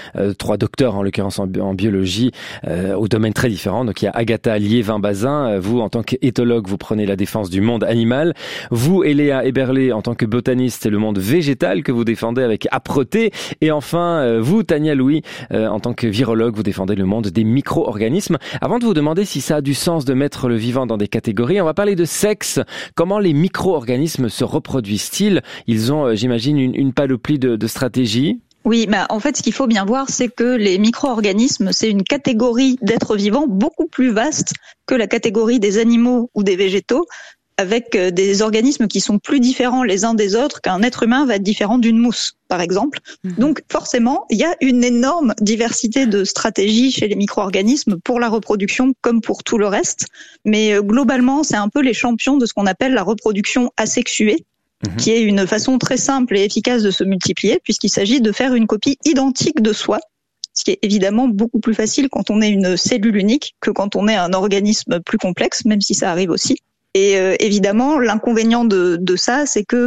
3 docteurs en l'occurrence en biologie, au domaine très différents. Donc il y a Agatha Liévin-Bazin, vous en tant qu'éthologue, vous prenez la défense du monde animal. Vous, Eléa Eberlé, en tant que botaniste, c'est le monde végétal que vous défendez avec âpreté. Et enfin, vous, Tania Louis, en tant que virologue, vous défendez le monde des micro-organismes. Avant de vous demander si ça a du sens de mettre le vivant dans des catégories, on va parler de sexe. Comment les micro-organismes se reproduisent-ils? Ils ont, j'imagine, une panoplie de stratégies. Oui, en fait, ce qu'il faut bien voir, c'est que les micro-organismes, c'est une catégorie d'êtres vivants beaucoup plus vaste que la catégorie des animaux ou des végétaux, avec des organismes qui sont plus différents les uns des autres qu'un être humain va être différent d'une mousse, par exemple. Donc forcément, il y a une énorme diversité de stratégies chez les micro-organismes pour la reproduction comme pour tout le reste. Mais globalement, c'est un peu les champions de ce qu'on appelle la reproduction asexuée, qui est une façon très simple et efficace de se multiplier, puisqu'il s'agit de faire une copie identique de soi, ce qui est évidemment beaucoup plus facile quand on est une cellule unique que quand on est un organisme plus complexe, même si ça arrive aussi. Et évidemment, l'inconvénient de ça, c'est que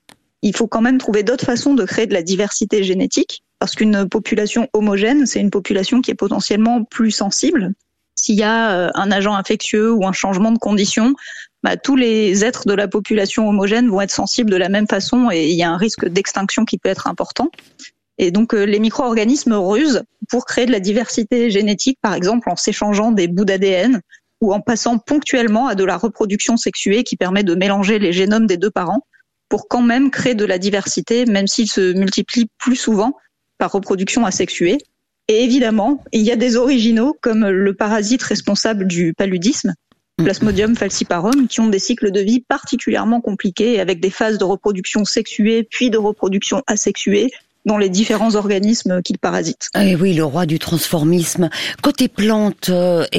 il faut quand même trouver d'autres façons de créer de la diversité génétique, parce qu'une population homogène, c'est une population qui est potentiellement plus sensible. S'il y a un agent infectieux ou un changement de conditions, tous les êtres de la population homogène vont être sensibles de la même façon et il y a un risque d'extinction qui peut être important. Et donc les micro-organismes rusent pour créer de la diversité génétique, par exemple en s'échangeant des bouts d'ADN, ou en passant ponctuellement à de la reproduction sexuée qui permet de mélanger les génomes des 2 parents pour quand même créer de la diversité, même s'ils se multiplient plus souvent par reproduction asexuée. Et évidemment, il y a des originaux comme le parasite responsable du paludisme, Plasmodium falciparum, qui ont des cycles de vie particulièrement compliqués avec des phases de reproduction sexuée puis de reproduction asexuée dans les différents organismes qu'ils parasitent. Et oui, le roi du transformisme. Côté plantes,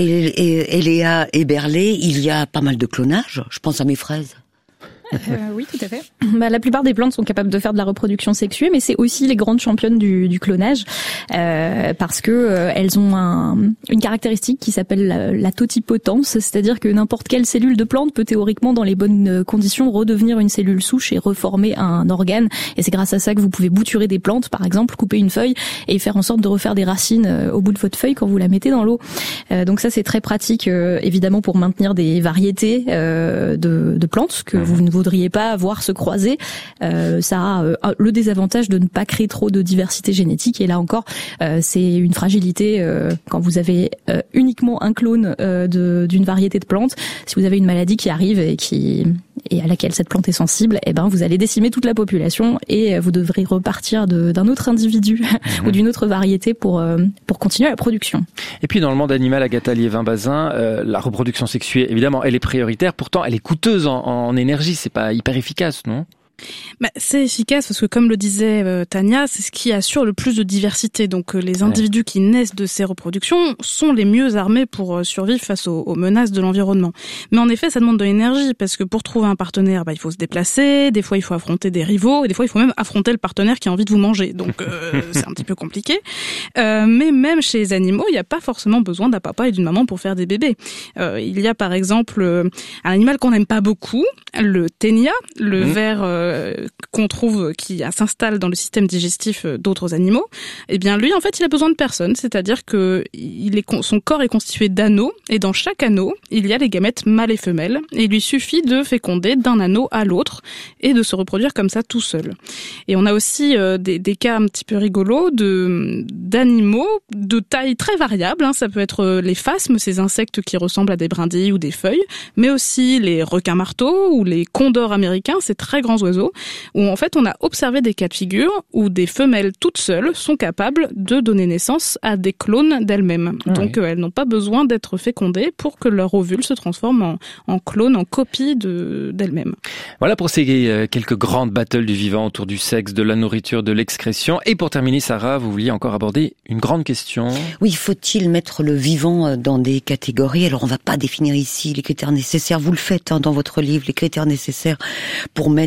Eléa Eberlé, il y a pas mal de clonage. Je pense à mes fraises. Oui, tout à fait. La plupart des plantes sont capables de faire de la reproduction sexuée, mais c'est aussi les grandes championnes du clonage, parce que elles ont une caractéristique qui s'appelle la totipotence, c'est-à-dire que n'importe quelle cellule de plante peut théoriquement, dans les bonnes conditions, redevenir une cellule souche et reformer un organe. Et c'est grâce à ça que vous pouvez bouturer des plantes, par exemple, couper une feuille et faire en sorte de refaire des racines au bout de votre feuille quand vous la mettez dans l'eau. Donc ça, c'est très pratique, évidemment, pour maintenir des variétés de plantes que vous ne voudriez pas voir se croiser. Ça a le désavantage de ne pas créer trop de diversité génétique, et là encore c'est une fragilité quand vous avez uniquement un clone d'une variété de plantes. Si vous avez une maladie qui arrive et à laquelle cette plante est sensible, vous allez décimer toute la population et vous devrez repartir d'un autre individu ou d'une autre variété pour continuer la production. Et puis dans le monde animal, Agatha Liévin-Bazin, la reproduction sexuée, évidemment, elle est prioritaire, pourtant elle est coûteuse en énergie, c'est pas hyper efficace, non ? C'est efficace parce que, comme le disait Tania, c'est ce qui assure le plus de diversité. Donc les individus qui naissent de ces reproductions sont les mieux armés pour survivre face aux menaces de l'environnement. Mais en effet, ça demande de l'énergie, parce que pour trouver un partenaire, il faut se déplacer, des fois il faut affronter des rivaux, et des fois il faut même affronter le partenaire qui a envie de vous manger. Donc c'est un petit peu compliqué. Mais même chez les animaux, il n'y a pas forcément besoin d'un papa et d'une maman pour faire des bébés. Il y a par exemple un animal qu'on n'aime pas beaucoup, le ténia, le ver qu'on trouve qui s'installe dans le système digestif d'autres animaux. Eh bien lui, en fait, il a besoin de personne, c'est-à-dire que son corps est constitué d'anneaux, et dans chaque anneau, il y a les gamètes mâles et femelles, et il lui suffit de féconder d'un anneau à l'autre et de se reproduire comme ça tout seul. Et on a aussi des cas un petit peu rigolos d'animaux de taille très variable, ça peut être les phasmes, ces insectes qui ressemblent à des brindilles ou des feuilles, mais aussi les requins marteaux ou les condors américains, ces très grands oiseaux, où en fait on a observé des cas de figure où des femelles toutes seules sont capables de donner naissance à des clones d'elles-mêmes. Donc elles n'ont pas besoin d'être fécondées pour que leur ovule se transforme en clone, en copie d'elles-mêmes. Voilà pour ces quelques grandes battles du vivant autour du sexe, de la nourriture, de l'excrétion. Et pour terminer, Sarah, vous vouliez encore aborder une grande question. Oui, faut-il mettre le vivant dans des catégories? Alors on va pas définir ici les critères nécessaires, vous le faites dans votre livre, les critères nécessaires pour mettre telle ou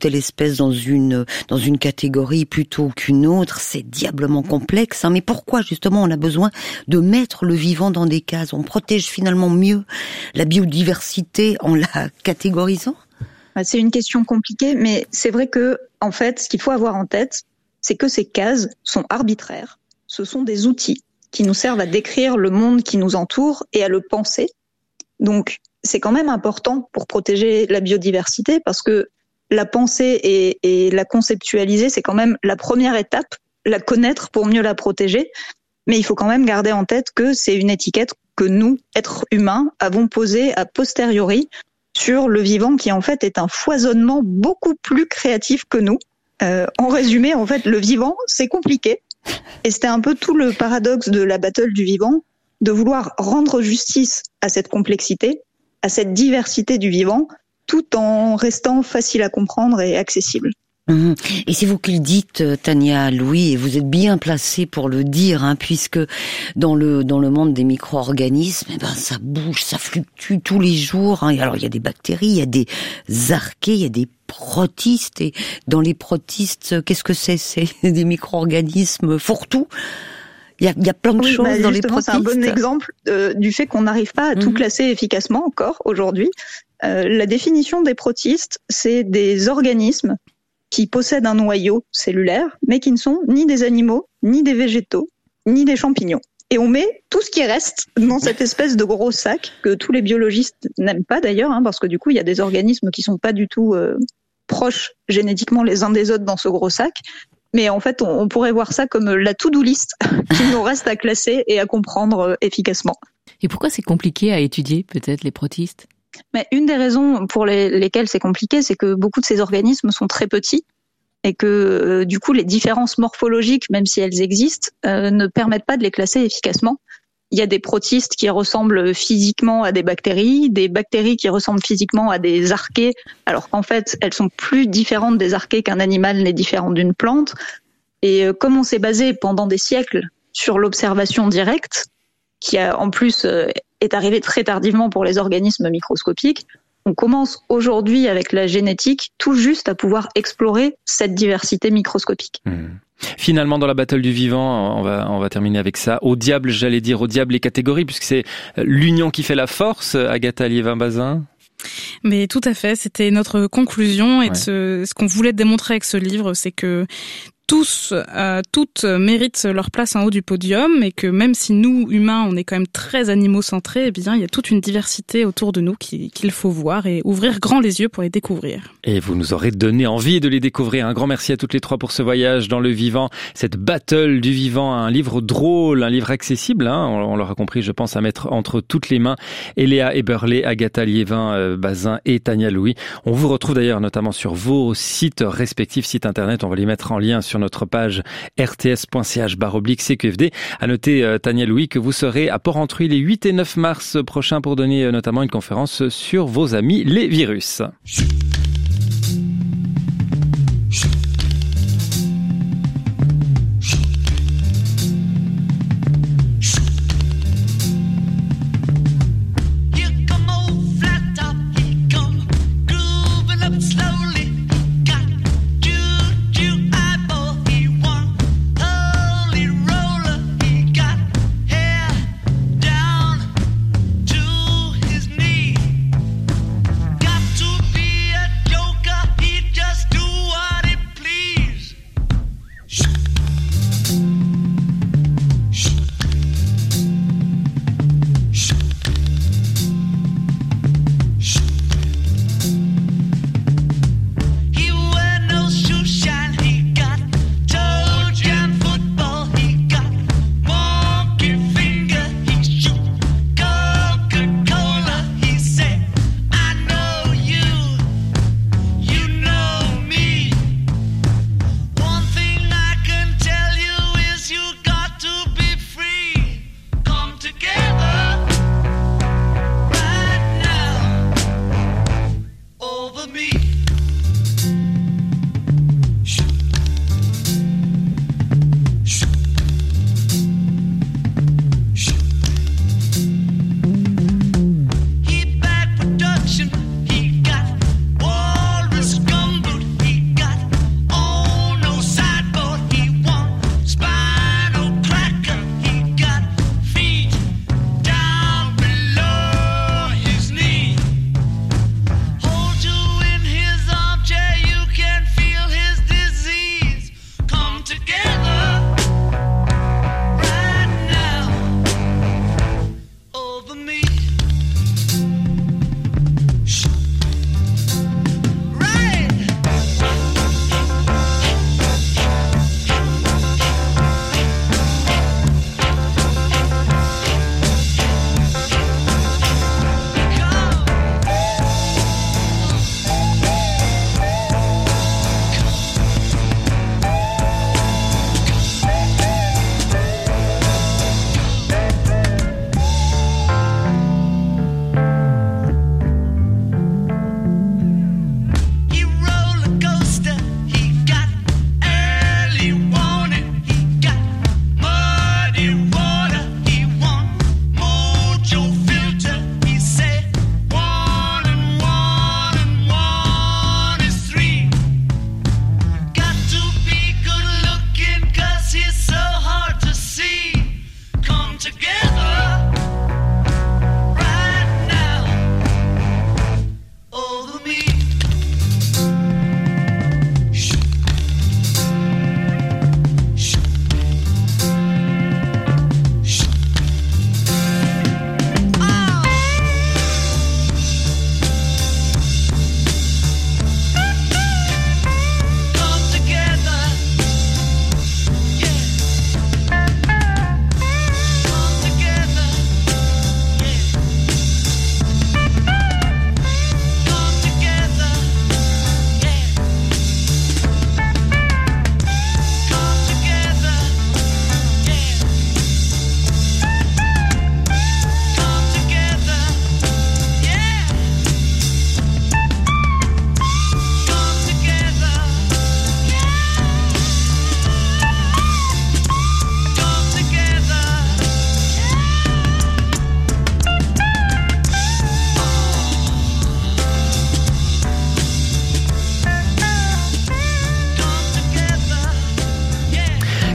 telle espèce dans une catégorie plutôt qu'une autre, c'est diablement complexe. Mais pourquoi justement on a besoin de mettre le vivant dans des cases? On protège finalement mieux la biodiversité en la catégorisant? C'est une question compliquée, mais c'est vrai que, en fait, ce qu'il faut avoir en tête, c'est que ces cases sont arbitraires. Ce sont des outils qui nous servent à décrire le monde qui nous entoure et à le penser. Donc, c'est quand même important pour protéger la biodiversité parce que la penser et la conceptualiser, c'est quand même la première étape, la connaître pour mieux la protéger. Mais il faut quand même garder en tête que c'est une étiquette que nous, êtres humains, avons posée a posteriori sur le vivant qui en fait est un foisonnement beaucoup plus créatif que nous. En résumé, en fait, le vivant, c'est compliqué. Et c'était un peu tout le paradoxe de la battle du vivant, de vouloir rendre justice à cette complexité, à cette diversité du vivant, tout en restant facile à comprendre et accessible. Et c'est vous qui le dites, Tania Louis, et vous êtes bien placée pour le dire, puisque dans le monde des micro-organismes, ça bouge, ça fluctue tous les jours. Alors il y a des bactéries, il y a des archées, il y a des protistes, et dans les protistes, qu'est-ce que c'est? C'est des micro-organismes fourre-tout. Il y a plein de choses dans les protistes. C'est un bon exemple du fait qu'on n'arrive pas à tout classer efficacement encore aujourd'hui. La définition des protistes, c'est des organismes qui possèdent un noyau cellulaire, mais qui ne sont ni des animaux, ni des végétaux, ni des champignons. Et on met tout ce qui reste dans cette espèce de gros sac que tous les biologistes n'aiment pas d'ailleurs, parce que du coup, il y a des organismes qui sont pas du tout proches génétiquement les uns des autres dans ce gros sac. Mais en fait, on pourrait voir ça comme la to-do list qu'il nous reste à classer et à comprendre efficacement. Et pourquoi c'est compliqué à étudier, peut-être, les protistes ? Mais une des raisons pour lesquelles c'est compliqué, c'est que beaucoup de ces organismes sont très petits et que du coup les différences morphologiques, même si elles existent, ne permettent pas de les classer efficacement. Il y a des protistes qui ressemblent physiquement à des bactéries qui ressemblent physiquement à des archées, alors qu'en fait elles sont plus différentes des archées qu'un animal n'est différent d'une plante. Et comme on s'est basé pendant des siècles sur l'observation directe, qui a en plus est arrivé très tardivement pour les organismes microscopiques, on commence aujourd'hui avec la génétique tout juste à pouvoir explorer cette diversité microscopique. Finalement, dans la battle du vivant, on va terminer avec ça. Au diable les catégories, puisque c'est l'union qui fait la force, Agatha Liévin-Bazin. Mais tout à fait, c'était notre conclusion et ce qu'on voulait démontrer avec ce livre, c'est que toutes méritent leur place en haut du podium et que même si nous, humains, on est quand même très animaux-centrés, eh bien, il y a toute une diversité autour de nous qu'il faut voir et ouvrir grand les yeux pour les découvrir. Et vous nous aurez donné envie de les découvrir. Un grand merci à toutes les trois pour ce voyage dans le vivant, cette battle du vivant, un livre drôle, un livre accessible, on l'aura compris, je pense, à mettre entre toutes les mains. Eléa Eberlé, Agatha Liévin-Bazin et Tania Louis. On vous retrouve d'ailleurs notamment sur vos sites respectifs, sites internet, on va les mettre en lien sur notre page rts.ch/CQFD. À noter, Tania Louis, que vous serez à Porrentruy les 8 et 9 mars prochains pour donner notamment une conférence sur vos amis les virus. Got to be a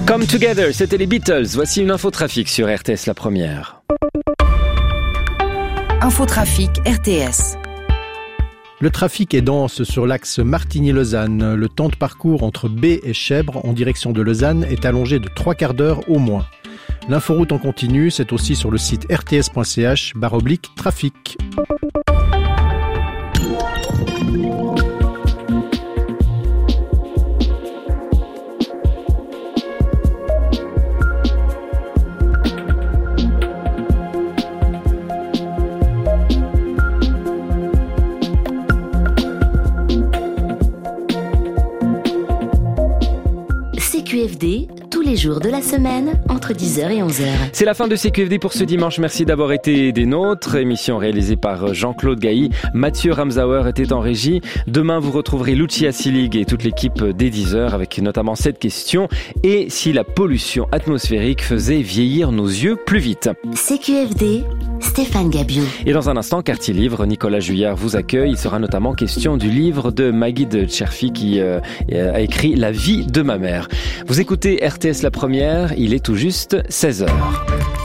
Come Together, c'était les Beatles. Voici une infotrafic sur RTS La Première. Infotrafic RTS. Le trafic est dense sur l'axe Martigny-Lausanne. Le temps de parcours entre Baie et Chèvre en direction de Lausanne est allongé de 3/4 d'heure au moins. L'inforoute en continu, c'est aussi sur le site rts.ch/trafic. CQFD, tous les jours de la semaine, entre 10h et 11h. C'est la fin de CQFD pour ce dimanche. Merci d'avoir été des nôtres. Émission réalisée par Jean-Claude Gailly. Mathieu Ramsauer était en régie. Demain, vous retrouverez Lucia Silig et toute l'équipe dès 10h avec notamment cette question. Et si la pollution atmosphérique faisait vieillir nos yeux plus vite? CQFD, Stéphane Gabiou. Et dans un instant, Quartier Livre, Nicolas Juillard vous accueille. Il sera notamment question du livre de Maggie de Cherfi qui a écrit La vie de ma mère. Vous écoutez RTS La Première, il est tout juste 16h.